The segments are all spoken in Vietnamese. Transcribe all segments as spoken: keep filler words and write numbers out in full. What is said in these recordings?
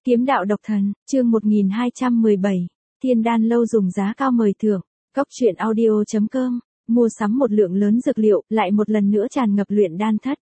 Kiếm đạo độc thần, chương một nghìn hai trăm mười bảy, Thiên Đan Lâu dùng giá cao mời thưởng, Cốc truyện audio chấm com, mua sắm một lượng lớn dược liệu, lại một lần nữa tràn ngập luyện đan thất.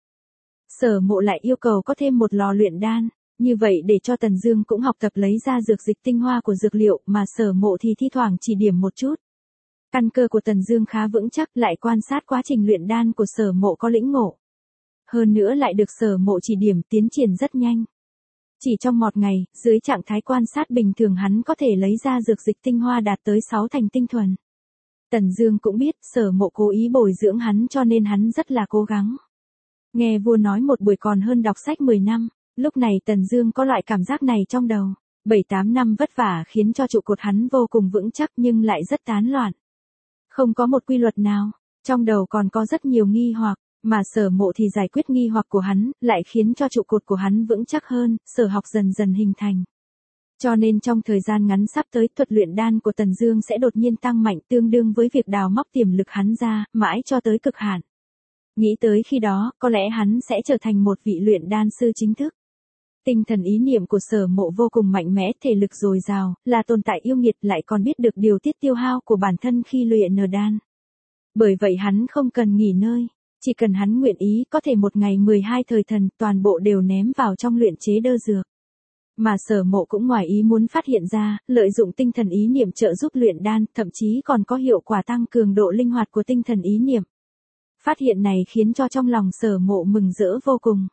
Sở Mộ lại yêu cầu có thêm một lò luyện đan, như vậy để cho Tần Dương cũng học tập lấy ra dược dịch tinh hoa của dược liệu mà Sở Mộ thì thi thoảng chỉ điểm một chút. Căn cơ của Tần Dương khá vững chắc, lại quan sát quá trình luyện đan của Sở Mộ có lĩnh ngộ. Hơn nữa lại được Sở Mộ chỉ điểm tiến triển rất nhanh. Chỉ trong một ngày, dưới trạng thái quan sát bình thường hắn có thể lấy ra dược dịch tinh hoa đạt tới sáu thành tinh thuần. Tần Dương cũng biết Sở Mộ cố ý bồi dưỡng hắn cho nên hắn rất là cố gắng. Nghe vua nói một buổi còn hơn đọc sách mười năm, lúc này Tần Dương có loại cảm giác này trong đầu. bảy tám năm vất vả khiến cho trụ cột hắn vô cùng vững chắc nhưng lại rất tán loạn. Không có một quy luật nào, trong đầu còn có rất nhiều nghi hoặc. Mà Sở Mộ thì giải quyết nghi hoặc của hắn, lại khiến cho trụ cột của hắn vững chắc hơn, sở học dần dần hình thành. Cho nên trong thời gian ngắn sắp tới, thuật luyện đan của Tần Dương sẽ đột nhiên tăng mạnh tương đương với việc đào móc tiềm lực hắn ra, mãi cho tới cực hạn. Nghĩ tới khi đó, có lẽ hắn sẽ trở thành một vị luyện đan sư chính thức. Tinh thần ý niệm của Sở Mộ vô cùng mạnh mẽ, thể lực dồi dào, là tồn tại yêu nghiệt lại còn biết được điều tiết tiêu hao của bản thân khi luyện đan. Bởi vậy hắn không cần nghỉ ngơi. Chỉ cần hắn nguyện ý có thể một ngày mười hai thời thần toàn bộ đều ném vào trong luyện chế đơ dược. Mà Sở Mộ cũng ngoài ý muốn phát hiện ra, lợi dụng tinh thần ý niệm trợ giúp luyện đan, thậm chí còn có hiệu quả tăng cường độ linh hoạt của tinh thần ý niệm. Phát hiện này khiến cho trong lòng Sở Mộ mừng rỡ vô cùng.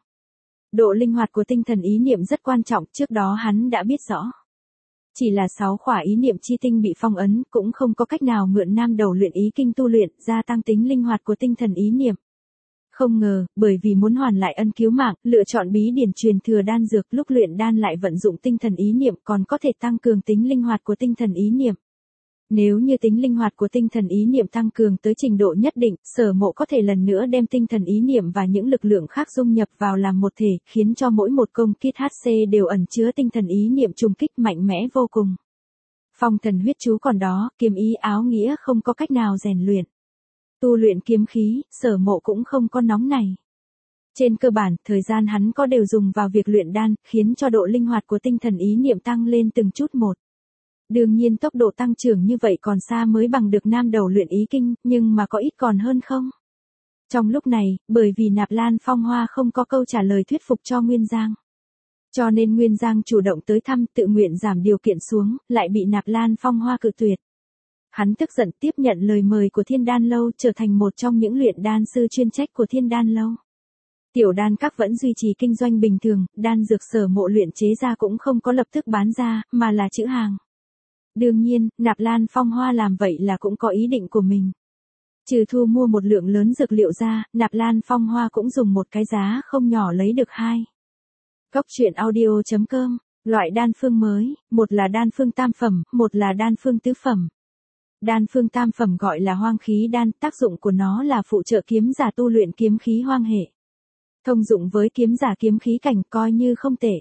Độ linh hoạt của tinh thần ý niệm rất quan trọng, trước đó hắn đã biết rõ. Chỉ là sáu khỏa ý niệm chi tinh bị phong ấn, cũng không có cách nào mượn nam đầu luyện ý kinh tu luyện, gia tăng tính linh hoạt của tinh thần ý niệm. Không ngờ, bởi vì muốn hoàn lại ân cứu mạng, lựa chọn bí điển truyền thừa đan dược, lúc luyện đan lại vận dụng tinh thần ý niệm còn có thể tăng cường tính linh hoạt của tinh thần ý niệm. Nếu như tính linh hoạt của tinh thần ý niệm tăng cường tới trình độ nhất định, Sở Mộ có thể lần nữa đem tinh thần ý niệm và những lực lượng khác dung nhập vào làm một thể, khiến cho mỗi một công kích hát xê đều ẩn chứa tinh thần ý niệm trùng kích mạnh mẽ vô cùng. Phong thần huyết chú còn đó, kiếm ý áo nghĩa không có cách nào rèn luyện. Tu luyện kiếm khí, Sở Mộ cũng không có nóng này. Trên cơ bản, thời gian hắn có đều dùng vào việc luyện đan, khiến cho độ linh hoạt của tinh thần ý niệm tăng lên từng chút một. Đương nhiên tốc độ tăng trưởng như vậy còn xa mới bằng được nam đầu luyện ý kinh, nhưng mà có ít còn hơn không? Trong lúc này, bởi vì Nạp Lan Phong Hoa không có câu trả lời thuyết phục cho Nguyên Giang. Cho nên Nguyên Giang chủ động tới thăm, tự nguyện giảm điều kiện xuống, lại bị Nạp Lan Phong Hoa cự tuyệt. Hắn tức giận tiếp nhận lời mời của Thiên Đan Lâu, trở thành một trong những luyện đan sư chuyên trách của Thiên Đan Lâu. Tiểu đan các vẫn duy trì kinh doanh bình thường, đan dược Sở Mộ luyện chế ra cũng không có lập tức bán ra, mà là trữ hàng. Đương nhiên, Nạp Lan Phong Hoa làm vậy là cũng có ý định của mình. Trừ thu mua một lượng lớn dược liệu ra, Nạp Lan Phong Hoa cũng dùng một cái giá không nhỏ lấy được hai. Cốc truyện audio chấm com, loại đan phương mới, một là đan phương tam phẩm, một là đan phương tứ phẩm. Đan phương tam phẩm gọi là hoang khí đan, tác dụng của nó là phụ trợ kiếm giả tu luyện kiếm khí hoang hệ. Thông dụng với kiếm giả kiếm khí cảnh coi như không tệ.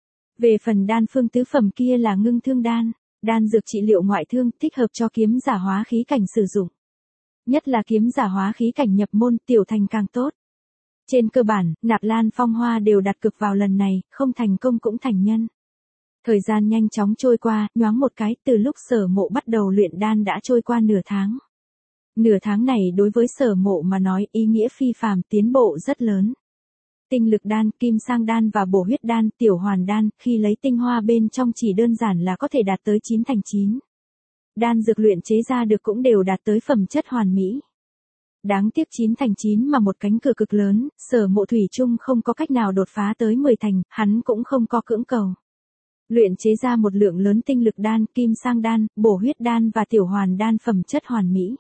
Về phần đan phương tứ phẩm kia là ngưng thương đan, đan dược trị liệu ngoại thương, thích hợp cho kiếm giả hóa khí cảnh sử dụng. Nhất là kiếm giả hóa khí cảnh nhập môn, tiểu thành càng tốt. Trên cơ bản, Nạp Lan Phong Hoa đều đặt cược vào lần này, không thành công cũng thành nhân. Thời gian nhanh chóng trôi qua, nhoáng một cái, từ lúc Sở Mộ bắt đầu luyện đan đã trôi qua nửa tháng. Nửa tháng này đối với Sở Mộ mà nói ý nghĩa phi phàm, tiến bộ rất lớn. Tinh lực đan, kim sang đan và bổ huyết đan, tiểu hoàn đan, khi lấy tinh hoa bên trong chỉ đơn giản là có thể đạt tới chín thành chín. Đan dược luyện chế ra được cũng đều đạt tới phẩm chất hoàn mỹ. Đáng tiếc chín thành chín mà một cánh cửa cực lớn, Sở Mộ thủy chung không có cách nào đột phá tới mười thành, hắn cũng không có cưỡng cầu. Luyện chế ra một lượng lớn tinh lực đan, kim sang đan, bổ huyết đan và tiểu hoàn đan phẩm chất hoàn mỹ.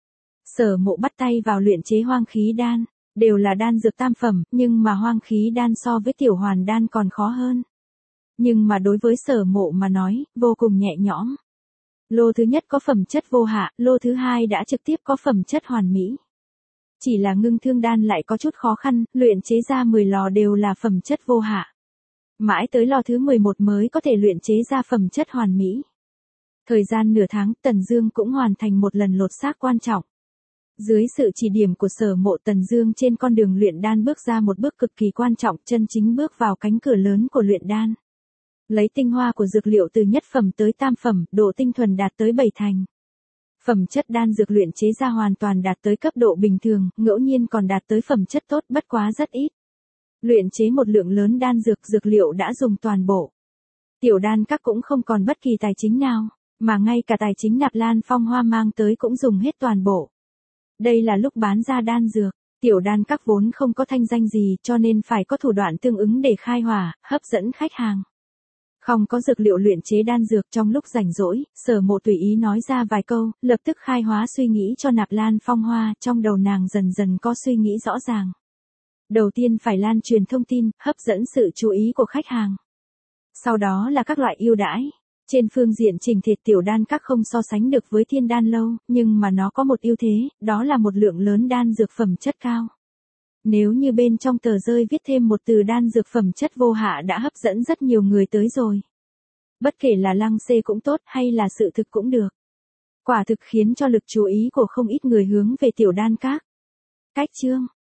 Sở Mộ bắt tay vào luyện chế hoang khí đan, đều là đan dược tam phẩm, nhưng mà hoang khí đan so với tiểu hoàn đan còn khó hơn. Nhưng mà đối với Sở Mộ mà nói, vô cùng nhẹ nhõm. Lô thứ nhất có phẩm chất vô hạ, lô thứ hai đã trực tiếp có phẩm chất hoàn mỹ. Chỉ là ngưng thương đan lại có chút khó khăn, luyện chế ra mười lò đều là phẩm chất vô hạ. Mãi tới lò thứ mười một mới có thể luyện chế ra phẩm chất hoàn mỹ. Thời gian nửa tháng, Tần Dương cũng hoàn thành một lần lột xác quan trọng. Dưới sự chỉ điểm của Sở Mộ, Tần Dương trên con đường luyện đan bước ra một bước cực kỳ quan trọng, chân chính bước vào cánh cửa lớn của luyện đan. Lấy tinh hoa của dược liệu từ nhất phẩm tới tam phẩm, độ tinh thuần đạt tới bảy thành. Phẩm chất đan dược luyện chế ra hoàn toàn đạt tới cấp độ bình thường, ngẫu nhiên còn đạt tới phẩm chất tốt bất quá rất ít. Luyện chế một lượng lớn đan dược dược liệu đã dùng toàn bộ. Tiểu đan các cũng không còn bất kỳ tài chính nào, mà ngay cả tài chính Nạp Lan Phong Hoa mang tới cũng dùng hết toàn bộ. Đây là lúc bán ra đan dược, tiểu đan các vốn không có thanh danh gì cho nên phải có thủ đoạn tương ứng để khai hỏa, hấp dẫn khách hàng. Không có dược liệu luyện chế đan dược trong lúc rảnh rỗi, Sở Mộ tùy ý nói ra vài câu, lập tức khai hóa suy nghĩ cho Nạp Lan Phong Hoa, trong đầu nàng dần dần có suy nghĩ rõ ràng. Đầu tiên phải lan truyền thông tin, hấp dẫn sự chú ý của khách hàng. Sau đó là các loại ưu đãi. Trên phương diện trình thiệt tiểu đan các không so sánh được với Thiên Đan Lâu, nhưng mà nó có một ưu thế, đó là một lượng lớn đan dược phẩm chất cao. Nếu như bên trong tờ rơi viết thêm một từ đan dược phẩm chất vô hạ đã hấp dẫn rất nhiều người tới rồi. Bất kể là lăng xê cũng tốt hay là sự thực cũng được. Quả thực khiến cho lực chú ý của không ít người hướng về tiểu đan các. Cách chương